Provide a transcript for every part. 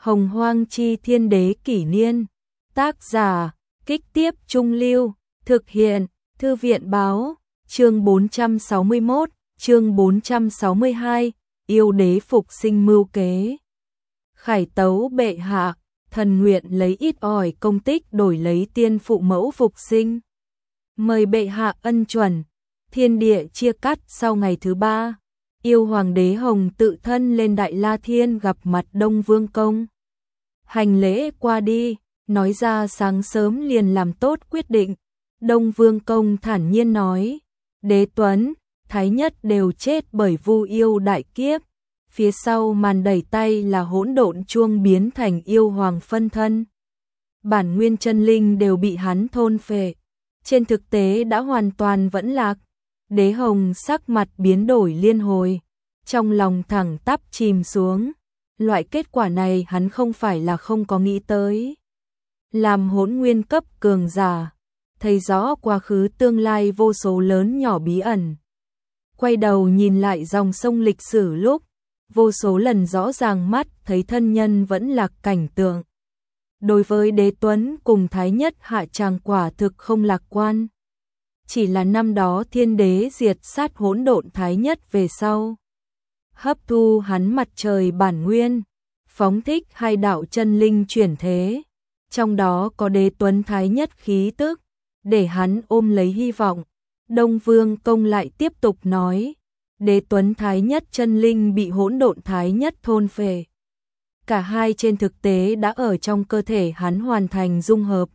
Hồng Hoang Chi Thiên Đế Kỷ Niên. Tác giả, Kích Tiếp Trung Lưu. Thực hiện, Thư viện Báo. Chương 461, chương 462, yêu đế phục sinh mưu kế. Khải tấu bệ hạ, thần nguyện lấy ít ỏi công tích đổi lấy tiên phụ mẫu phục sinh. Mời bệ hạ ân chuẩn. Thiên địa chia cắt sau ngày thứ 3. Yêu hoàng đế Hồng tự thân lên Đại La Thiên gặp mặt Đông Vương Công. Hành lễ qua đi, nói ra sáng sớm liền làm tốt quyết định. Đông Vương Công thản nhiên nói, Đế Tuấn, Thái Nhất đều chết bởi Vu yêu đại kiếp. Phía sau màn đẩy tay là hỗn độn chuông biến thành yêu hoàng phân thân. Bản nguyên chân linh đều bị hắn thôn phệ. Trên thực tế đã hoàn toàn vẫn lạc. Đế Hồng sắc mặt biến đổi liên hồi, trong lòng thẳng tắp chìm xuống. Loại kết quả này hắn không phải là không có nghĩ tới. Làm hỗn nguyên cấp cường giả, thấy rõ quá khứ tương lai vô số lớn nhỏ bí ẩn. Quay đầu nhìn lại dòng sông lịch sử lúc, vô số lần rõ ràng mắt thấy thân nhân vẫn lạc cảnh tượng. Đối với Đế Tuấn cùng Thái Nhất hạ tràng quả thực không lạc quan. Chỉ là năm đó Thiên Đế diệt sát hỗn độn Thái Nhất về sau, hấp thu hắn mặt trời bản nguyên, phóng thích hai đạo chân linh chuyển thế, trong đó có Đế Tuấn Thái Nhất khí tức, để hắn ôm lấy hy vọng. Đông Vương Công lại tiếp tục nói, Đế Tuấn Thái Nhất chân linh bị hỗn độn Thái Nhất thôn phệ. Cả hai trên thực tế đã ở trong cơ thể hắn hoàn thành dung hợp,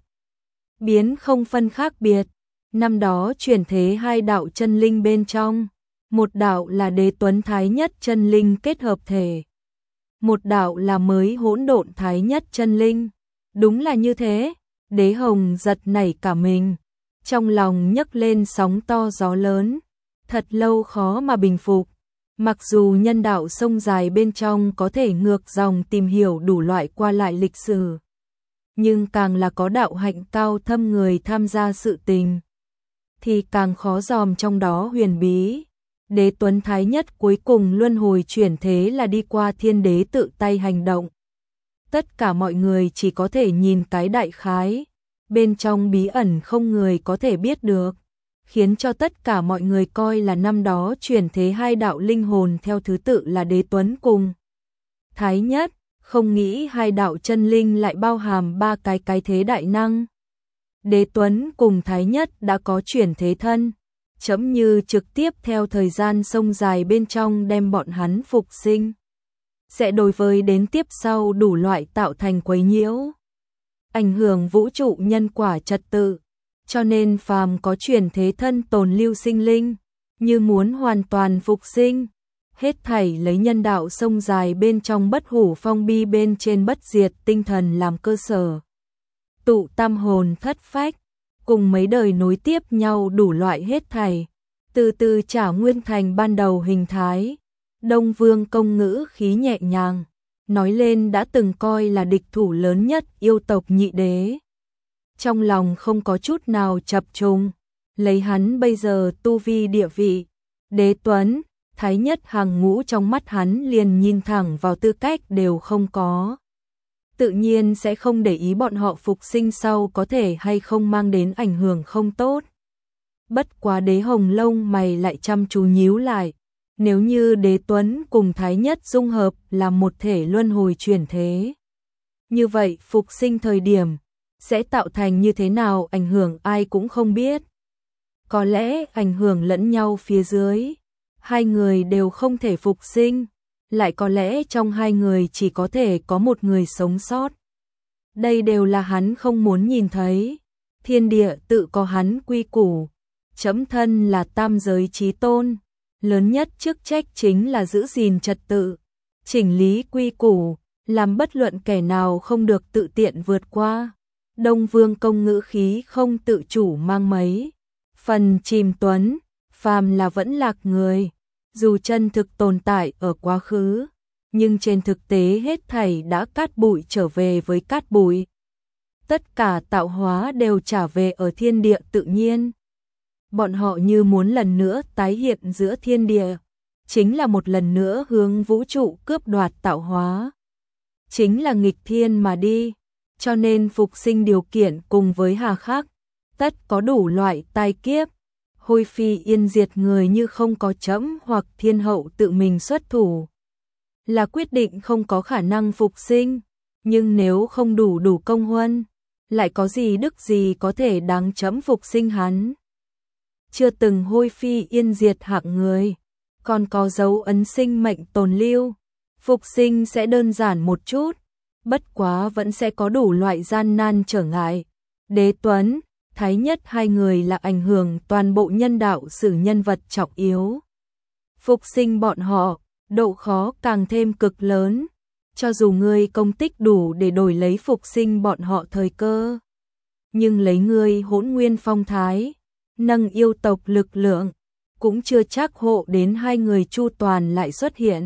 biến không phân khác biệt. Năm đó chuyển thế hai đạo chân linh bên trong, một đạo là Đế Tuấn Thái Nhất chân linh kết hợp thể, một đạo là mới hỗn độn Thái Nhất chân linh. Đúng là như thế. Đế Hồng giật nảy cả mình, trong lòng nhấc lên sóng to gió lớn, thật lâu khó mà bình phục. Mặc dù nhân đạo sông dài bên trong có thể ngược dòng tìm hiểu đủ loại qua lại lịch sử, nhưng càng là có đạo hạnh cao thâm người tham gia sự tình, thì càng khó dòm trong đó huyền bí. Đế Tuấn Thái Nhất cuối cùng luân hồi chuyển thế là đi qua Thiên Đế tự tay hành động. Tất cả mọi người chỉ có thể nhìn cái đại khái, bên trong bí ẩn không người có thể biết được, khiến cho tất cả mọi người coi là năm đó chuyển thế hai đạo linh hồn theo thứ tự là Đế Tuấn cùng Thái Nhất, không nghĩ hai đạo chân linh lại bao hàm ba cái thế đại năng. Đế Tuấn cùng Thái Nhất đã có chuyển thế thân, chấm như trực tiếp theo thời gian sông dài bên trong đem bọn hắn phục sinh, sẽ đối với đến tiếp sau đủ loại tạo thành quấy nhiễu, ảnh hưởng vũ trụ nhân quả trật tự. Cho nên phàm có chuyển thế thân tồn lưu sinh linh, như muốn hoàn toàn phục sinh, hết thảy lấy nhân đạo sông dài bên trong bất hủ phong bi bên trên bất diệt tinh thần làm cơ sở. Tụ tam hồn thất phách, cùng mấy đời nối tiếp nhau đủ loại hết thảy, từ từ trả nguyên thành ban đầu hình thái. Đông Vương Công ngữ khí nhẹ nhàng, nói lên đã từng coi là địch thủ lớn nhất yêu tộc Nhị Đế. Trong lòng không có chút nào chập trùng, lấy hắn bây giờ tu vi địa vị, Đế Tuấn, Thái Nhất hàng ngũ trong mắt hắn liền nhìn thẳng vào tư cách đều không có. Tự nhiên sẽ không để ý bọn họ phục sinh sau có thể hay không mang đến ảnh hưởng không tốt. Bất quá Đế Hồng lông mày lại chăm chú nhíu lại, nếu như Đế Tuấn cùng Thái Nhất dung hợp là một thể luân hồi chuyển thế, như vậy phục sinh thời điểm sẽ tạo thành như thế nào ảnh hưởng ai cũng không biết. Có lẽ ảnh hưởng lẫn nhau phía dưới, hai người đều không thể phục sinh, lại có lẽ trong hai người chỉ có thể có một người sống sót. Đây đều là hắn không muốn nhìn thấy. Thiên địa tự có hắn quy củ, chấm thân là tam giới chí tôn, lớn nhất chức trách chính là giữ gìn trật tự, chỉnh lý quy củ, làm bất luận kẻ nào không được tự tiện vượt qua. Đông Vương Công ngữ khí không tự chủ mang mấy phần chìm tuấn, phàm là vẫn lạc người, dù chân thực tồn tại ở quá khứ, nhưng trên thực tế hết thảy đã cát bụi trở về với cát bụi. Tất cả tạo hóa đều trả về ở thiên địa tự nhiên. Bọn họ như muốn lần nữa tái hiện giữa thiên địa, chính là một lần nữa hướng vũ trụ cướp đoạt tạo hóa. chính là nghịch thiên mà đi, cho nên phục sinh điều kiện cùng với hà khắc, tất có đủ loại tai kiếp. Hôi phi yên diệt người như không có trẫm hoặc thiên hậu tự mình xuất thủ, là quyết định không có khả năng phục sinh, nhưng nếu không đủ công huân, lại có gì đức gì có thể đáng trẫm phục sinh hắn. Chưa từng hôi phi yên diệt hạng người, còn có dấu ấn sinh mệnh tồn lưu, phục sinh sẽ đơn giản một chút, bất quá vẫn sẽ có đủ loại gian nan trở ngại. Đế Tuấn, Thái Nhất hai người là ảnh hưởng toàn bộ nhân đạo sử nhân vật trọng yếu. Phục sinh bọn họ, độ khó càng thêm cực lớn, cho dù ngươi công tích đủ để đổi lấy phục sinh bọn họ thời cơ, nhưng lấy ngươi Hỗn Nguyên phong thái, nâng yêu tộc lực lượng, cũng chưa chắc hộ đến hai người chu toàn lại xuất hiện.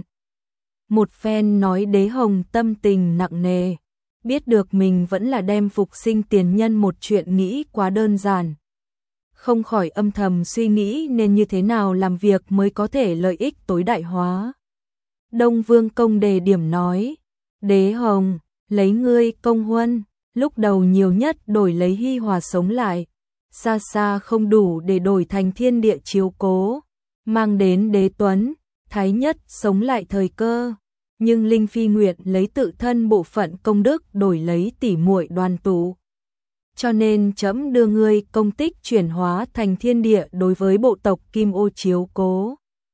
Một phen nói Đế Hồng tâm tình nặng nề, biết được mình vẫn là đem phục sinh tiền nhân một chuyện nghĩ quá đơn giản. Không khỏi âm thầm suy nghĩ nên như thế nào làm việc mới có thể lợi ích tối đại hóa. Đông Vương Công đề điểm nói, Đế Hồng, lấy ngươi công huân, lúc đầu nhiều nhất đổi lấy Hi Hòa sống lại, xa xa không đủ để đổi thành thiên địa chiếu cố, mang đến Đế Tuấn, Thái Nhất sống lại thời cơ. Nhưng Linh Phi nguyện lấy tự thân bộ phận công đức đổi lấy tỉ muội đoàn tụ. Cho nên trẫm đưa ngươi công tích chuyển hóa thành thiên địa đối với bộ tộc Kim Ô chiếu cố.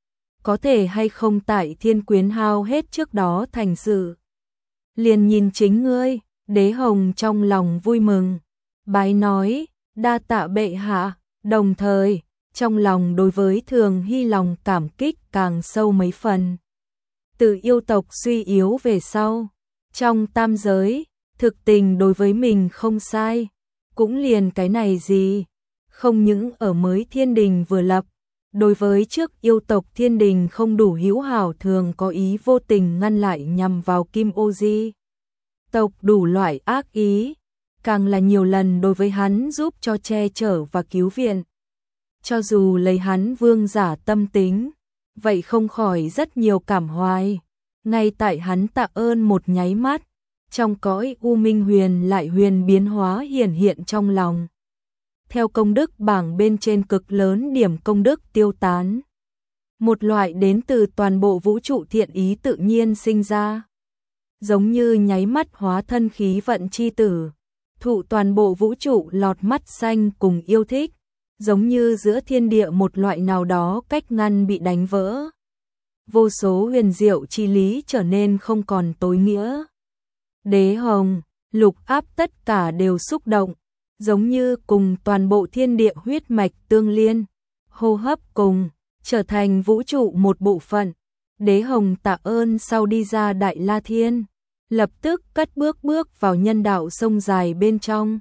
Có thể hay không tại Thiên Quyến hao hết trước đó thành sự. Liền nhìn chính ngươi, Đế Hồng trong lòng vui mừng. Bái nói, đa tạ bệ hạ, đồng thời, trong lòng đối với Thường Hy lòng cảm kích càng sâu mấy phần. Từ yêu tộc suy yếu về sau, trong tam giới, thực tình đối với mình không sai, cũng liền cái này gì, không những ở mới thiên đình vừa lập, đối với trước yêu tộc thiên đình không đủ hữu hảo thường có ý vô tình ngăn lại nhằm vào Kim Ô Di tộc đủ loại ác ý, càng là nhiều lần đối với hắn giúp cho che chở và cứu viện. Cho dù lấy hắn vương giả tâm tính, vậy không khỏi rất nhiều cảm hoài. Ngay tại hắn tạ ơn một nháy mắt, trong cõi u minh huyền lại huyền biến hóa hiển hiện trong lòng. Theo công đức bảng bên trên cực lớn điểm công đức tiêu tán. Một loại đến từ toàn bộ vũ trụ thiện ý tự nhiên sinh ra. Giống như nháy mắt hóa thân khí vận chi tử, thụ toàn bộ vũ trụ lọt mắt xanh cùng yêu thích. Giống như giữa thiên địa một loại nào đó cách ngăn bị đánh vỡ. Vô số huyền diệu chi lý trở nên không còn tối nghĩa. Đế Hồng, lục áp tất cả đều xúc động, giống như cùng toàn bộ thiên địa huyết mạch tương liên, hô hấp cùng, trở thành vũ trụ một bộ phận. Đế Hồng tạ ơn sau đi ra Đại La Thiên, lập tức cất bước vào nhân đạo sông dài bên trong.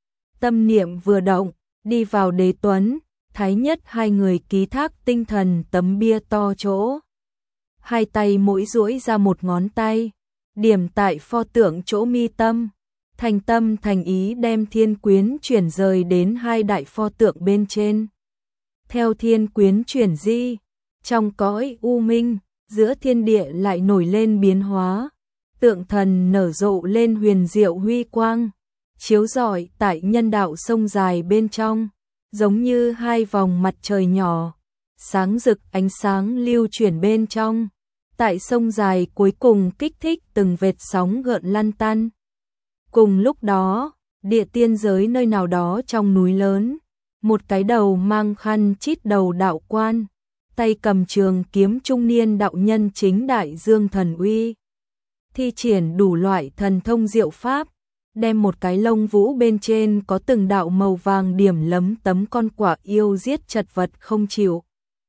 Tâm niệm vừa động, đi vào Đế Tuấn, Thái Nhất hai người ký thác tinh thần tấm bia to chỗ. Hai tay mỗi duỗi ra một ngón tay, điểm tại pho tượng chỗ mi tâm, thành tâm thành ý đem thiên quyến chuyển rời đến hai đại pho tượng bên trên. Theo thiên quyến chuyển di, trong cõi u minh, giữa thiên địa lại nổi lên biến hóa, tượng thần nở rộ lên huyền diệu huy quang, chiếu rọi tại nhân đạo sông dài bên trong, giống như hai vòng mặt trời nhỏ, sáng rực ánh sáng lưu chuyển bên trong. Tại sông dài cuối cùng kích thích từng vệt sóng gợn lăn tăn. Cùng lúc đó, địa tiên giới nơi nào đó trong núi lớn, một cái đầu mang khăn chít đầu đạo quan, tay cầm trường kiếm trung niên đạo nhân chính đại dương thần uy. Thi triển đủ loại thần thông diệu pháp, đem một cái lông vũ bên trên có từng đạo màu vàng điểm lấm tấm con quả yêu giết chật vật không chịu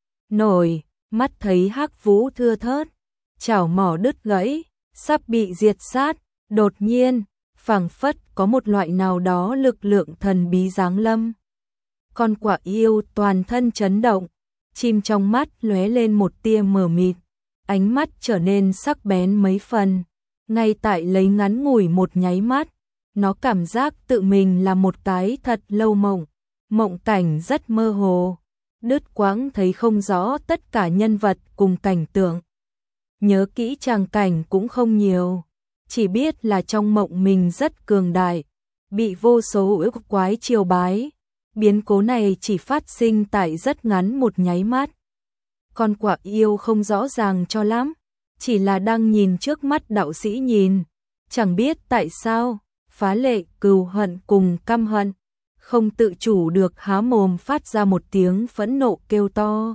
nổi, mắt thấy hắc vũ thưa thớt, chảo mỏ đứt gãy, sắp bị diệt sát, đột nhiên, phảng phất có một loại nào đó lực lượng thần bí giáng lâm. Con quả yêu toàn thân chấn động, chim trong mắt lóe lên một tia mờ mịt, ánh mắt trở nên sắc bén mấy phần. Ngay tại lấy ngắn ngủi một nháy mắt, nó cảm giác tự mình là một cái thật lâu mộng, mộng cảnh rất mơ hồ, đứt quãng thấy không rõ tất cả nhân vật cùng cảnh tượng. Nhớ kỹ tràng cảnh cũng không nhiều, chỉ biết là trong mộng mình rất cường đại, bị vô số ức quái triều bái. Biến cố này chỉ phát sinh tại rất ngắn một nháy mắt. Con quạ yêu không rõ ràng cho lắm, chỉ là đang nhìn trước mắt đạo sĩ nhìn, chẳng biết tại sao, phá lệ cừu hận cùng căm hận, không tự chủ được há mồm phát ra một tiếng phẫn nộ kêu to.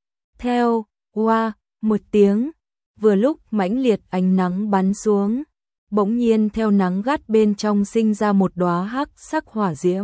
Theo, oa, một tiếng, vừa lúc mãnh liệt ánh nắng bắn xuống, bỗng nhiên theo nắng gắt bên trong sinh ra một đóa hắc sắc hỏa diễm.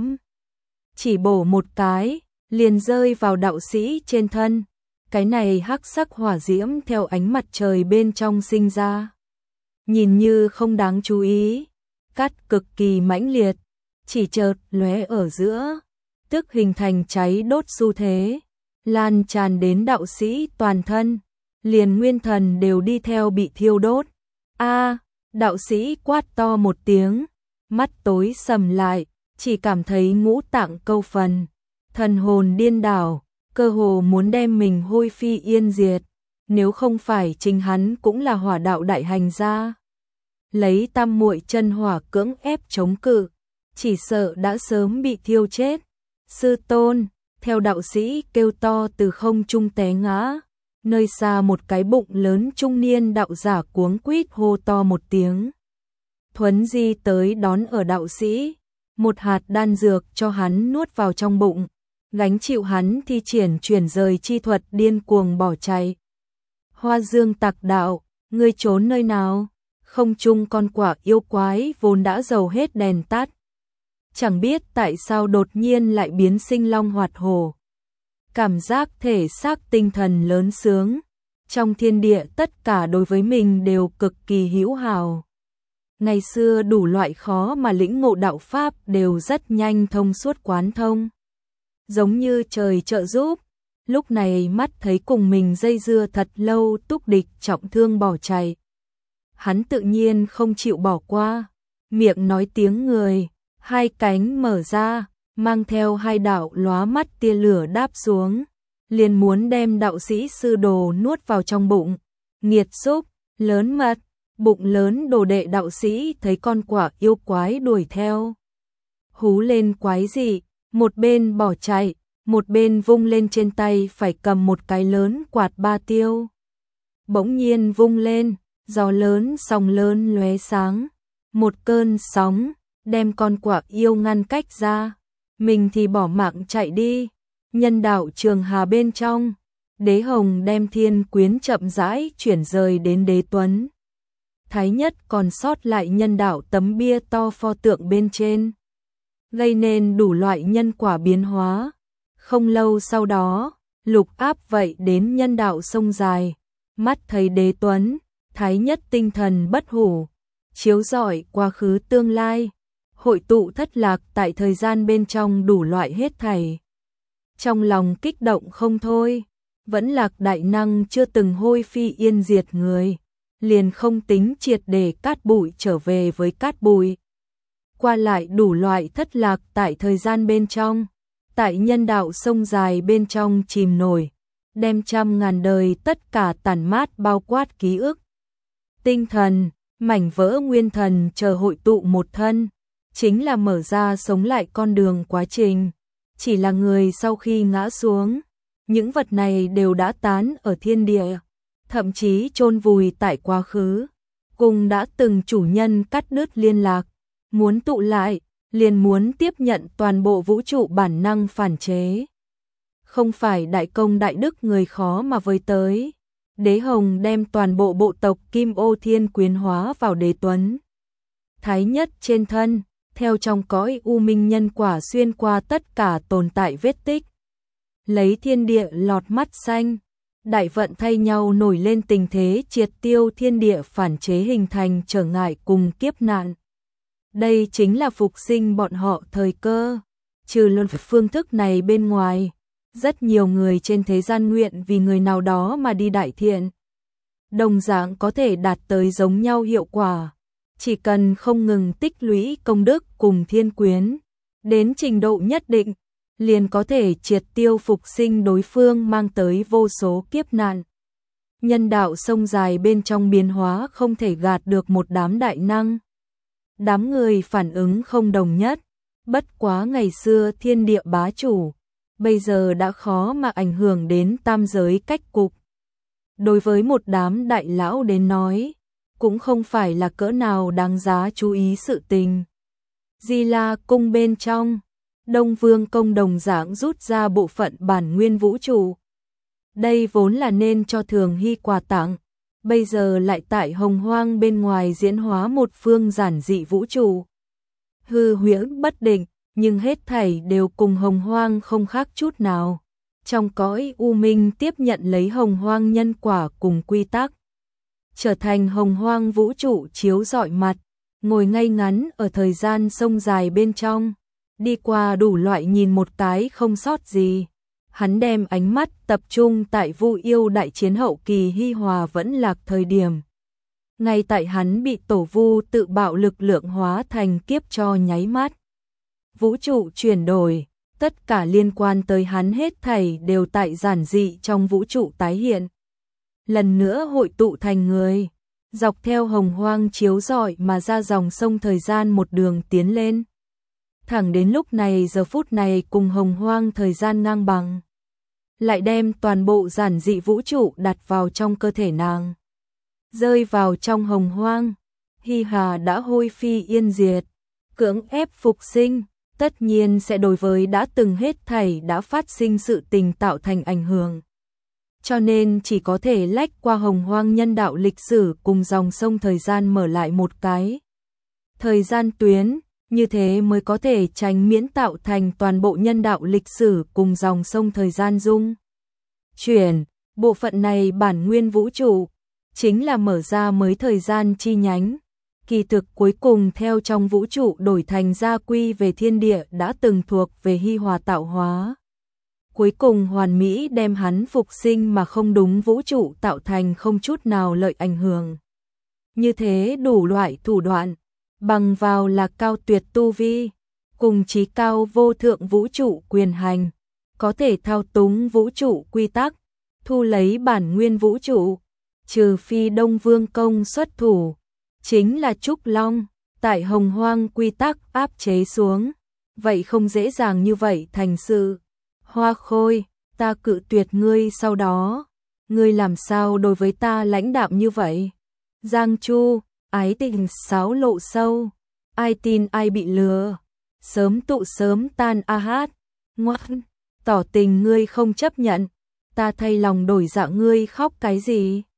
Chỉ bổ một cái, liền rơi vào đạo sĩ trên thân. Cái này hắc sắc hỏa diễm theo ánh mặt trời bên trong sinh ra. Nhìn như không đáng chú ý, cắt cực kỳ mãnh liệt, chỉ chợt lóe ở giữa, tức hình thành cháy đốt xu thế, lan tràn đến đạo sĩ toàn thân, liền nguyên thần đều đi theo bị thiêu đốt. A, đạo sĩ quát to một tiếng, mắt tối sầm lại, chỉ cảm thấy ngũ tạng câu phần, thần hồn điên đảo, cơ hồ muốn đem mình hôi phi yên diệt, nếu không phải chính hắn cũng là hỏa đạo đại hành gia. Lấy tam muội chân hỏa cưỡng ép chống cự, chỉ sợ đã sớm bị thiêu chết. Sư tôn, theo đạo sĩ kêu to từ không trung té ngã, nơi xa một cái bụng lớn trung niên đạo giả cuống quýt hô to một tiếng. Thuấn di tới đón ở đạo sĩ, một hạt đan dược cho hắn nuốt vào trong bụng, gánh chịu hắn thi triển chuyển rời chi thuật điên cuồng bỏ chạy. Hoa Dương Tạc đạo, ngươi trốn nơi nào? Không chung con quạ yêu quái vốn đã dầu hết đèn tắt. Chẳng biết tại sao đột nhiên lại biến sinh long hoạt hổ. Cảm giác thể xác tinh thần lớn sướng. Trong thiên địa tất cả đối với mình đều cực kỳ hữu hảo. Ngày xưa đủ loại khó mà lĩnh ngộ đạo pháp đều rất nhanh thông suốt quán thông. Giống như trời trợ giúp, lúc này mắt thấy cùng mình dây dưa thật lâu túc địch trọng thương bỏ chạy. Hắn tự nhiên không chịu bỏ qua, miệng nói tiếng người, hai cánh mở ra, mang theo hai đạo lóa mắt tia lửa đáp xuống, liền muốn đem đạo sĩ sư đồ nuốt vào trong bụng. Nghiệt xúc, lớn mật, bụng lớn đồ đệ đạo sĩ thấy con quạ yêu quái đuổi theo. Hú lên quái dị, một bên bỏ chạy, một bên vung lên trên tay phải cầm một cái lớn quạt ba tiêu. Bỗng nhiên vung lên, gió lớn sóng lớn lóe sáng, một cơn sóng đem con quạ yêu ngăn cách ra, mình thì bỏ mạng chạy đi. Nhân đạo Trường Hà bên trong, Đế Hồng đem thiên quyến chậm rãi chuyển rời đến Đế Tuấn. Thái nhất còn sót lại nhân đạo tấm bia to pho tượng bên trên, gây nên đủ loại nhân quả biến hóa. Không lâu sau đó, lục áp vậy đến nhân đạo sông dài, mắt thấy Đế Tuấn, Thái nhất tinh thần bất hủ, chiếu rọi quá khứ tương lai, hội tụ thất lạc tại thời gian bên trong đủ loại hết thảy. Trong lòng kích động không thôi, vẫn lạc đại năng chưa từng hôi phi yên diệt người, liền không tính triệt để cát bụi trở về với cát bụi. Qua lại đủ loại thất lạc tại thời gian bên trong, tại nhân đạo sông dài bên trong chìm nổi, đem trăm ngàn đời tất cả tàn mát bao quát ký ức. Tinh thần, mảnh vỡ nguyên thần chờ hội tụ một thân, chính là mở ra sống lại con đường quá trình. Chỉ là người sau khi ngã xuống, những vật này đều đã tán ở thiên địa, thậm chí chôn vùi tại quá khứ, cùng đã từng chủ nhân cắt đứt liên lạc, muốn tụ lại, liền muốn tiếp nhận toàn bộ vũ trụ bản năng phản chế. Không phải đại công đại đức người khó mà với tới. Đế Hồng đem toàn bộ bộ tộc Kim Ô Thiên quyến hóa vào Đế Tuấn. Thái nhất trên thân, theo trong cõi u minh nhân quả xuyên qua tất cả tồn tại vết tích. Lấy thiên địa lọt mắt xanh, đại vận thay nhau nổi lên tình thế triệt tiêu thiên địa phản chế hình thành trở ngại cùng kiếp nạn. Đây chính là phục sinh bọn họ thời cơ. Trừ luân phương thức này bên ngoài, rất nhiều người trên thế gian nguyện vì người nào đó mà đi đại thiện. Đồng dạng có thể đạt tới giống nhau hiệu quả. Chỉ cần không ngừng tích lũy công đức cùng thiên quyến, đến trình độ nhất định, liền có thể triệt tiêu phục sinh đối phương mang tới vô số kiếp nạn. Nhân đạo sông dài bên trong biến hóa không thể gạt được một đám đại năng. Đám người phản ứng không đồng nhất, bất quá ngày xưa thiên địa bá chủ, bây giờ đã khó mà ảnh hưởng đến tam giới cách cục. Đối với một đám đại lão đến nói, cũng không phải là cỡ nào đáng giá chú ý sự tình. Di La cung bên trong, Đông Vương công đồng dạng rút ra bộ phận bản nguyên vũ trụ. Đây vốn là nên cho Thường Hy quà tặng, bây giờ lại tại Hồng Hoang bên ngoài diễn hóa một phương giản dị vũ trụ. Hư huyễn bất định, nhưng hết thảy đều cùng Hồng Hoang không khác chút nào. Trong cõi u minh tiếp nhận lấy Hồng Hoang nhân quả cùng quy tắc, trở thành Hồng Hoang vũ trụ chiếu rọi mặt, ngồi ngay ngắn ở thời gian sông dài bên trong, đi qua đủ loại nhìn một cái không sót gì. Hắn đem ánh mắt tập trung tại Vu Yêu đại chiến hậu kỳ hi hòa vẫn lạc thời điểm. Ngay tại hắn bị tổ vu tự bạo lực lượng hóa thành kiếp cho nháy mắt. Vũ trụ chuyển đổi, tất cả liên quan tới hắn hết thảy đều tại giản dị trong vũ trụ tái hiện. Lần nữa hội tụ thành người, dọc theo Hồng Hoang chiếu rọi mà ra dòng sông thời gian một đường tiến lên. Thẳng đến lúc này giờ phút này cùng Hồng Hoang thời gian ngang bằng. Lại đem toàn bộ giản dị vũ trụ đặt vào trong cơ thể nàng. Rơi vào trong Hồng Hoang, Hi Hà đã hôi phi yên diệt, cưỡng ép phục sinh, tất nhiên sẽ đối với đã từng hết thảy đã phát sinh sự tình tạo thành ảnh hưởng. Cho nên chỉ có thể lách qua Hồng Hoang nhân đạo lịch sử cùng dòng sông thời gian mở lại một cái thời gian tuyến, như thế mới có thể tránh miễn tạo thành toàn bộ nhân đạo lịch sử cùng dòng sông thời gian dung chuyển. Bộ phận này bản nguyên vũ trụ chính là mở ra mới thời gian chi nhánh, kỳ thực cuối cùng theo trong vũ trụ đổi thành gia quy về thiên địa đã từng thuộc về Hi Hòa tạo hóa. Cuối cùng hoàn mỹ đem hắn phục sinh mà không đúng vũ trụ tạo thành không chút nào lợi ảnh hưởng. Như thế đủ loại thủ đoạn, bằng vào là cao tuyệt tu vi, cùng chí cao vô thượng vũ trụ quyền hành, có thể thao túng vũ trụ quy tắc, thu lấy bản nguyên vũ trụ, trừ phi Đông Vương công xuất thủ, chính là Trúc Long, tại Hồng Hoang quy tắc áp chế xuống, vậy không dễ dàng như vậy thành sự. Hoa Khôi, ta cự tuyệt ngươi sau đó, ngươi làm sao đối với ta lãnh đạm như vậy? Giang Chu, ái tình xáo lộ sâu, ai tin ai bị lừa, sớm tụ sớm tan a hát, ngoan, tỏ tình ngươi không chấp nhận, ta thay lòng đổi dạ ngươi khóc cái gì?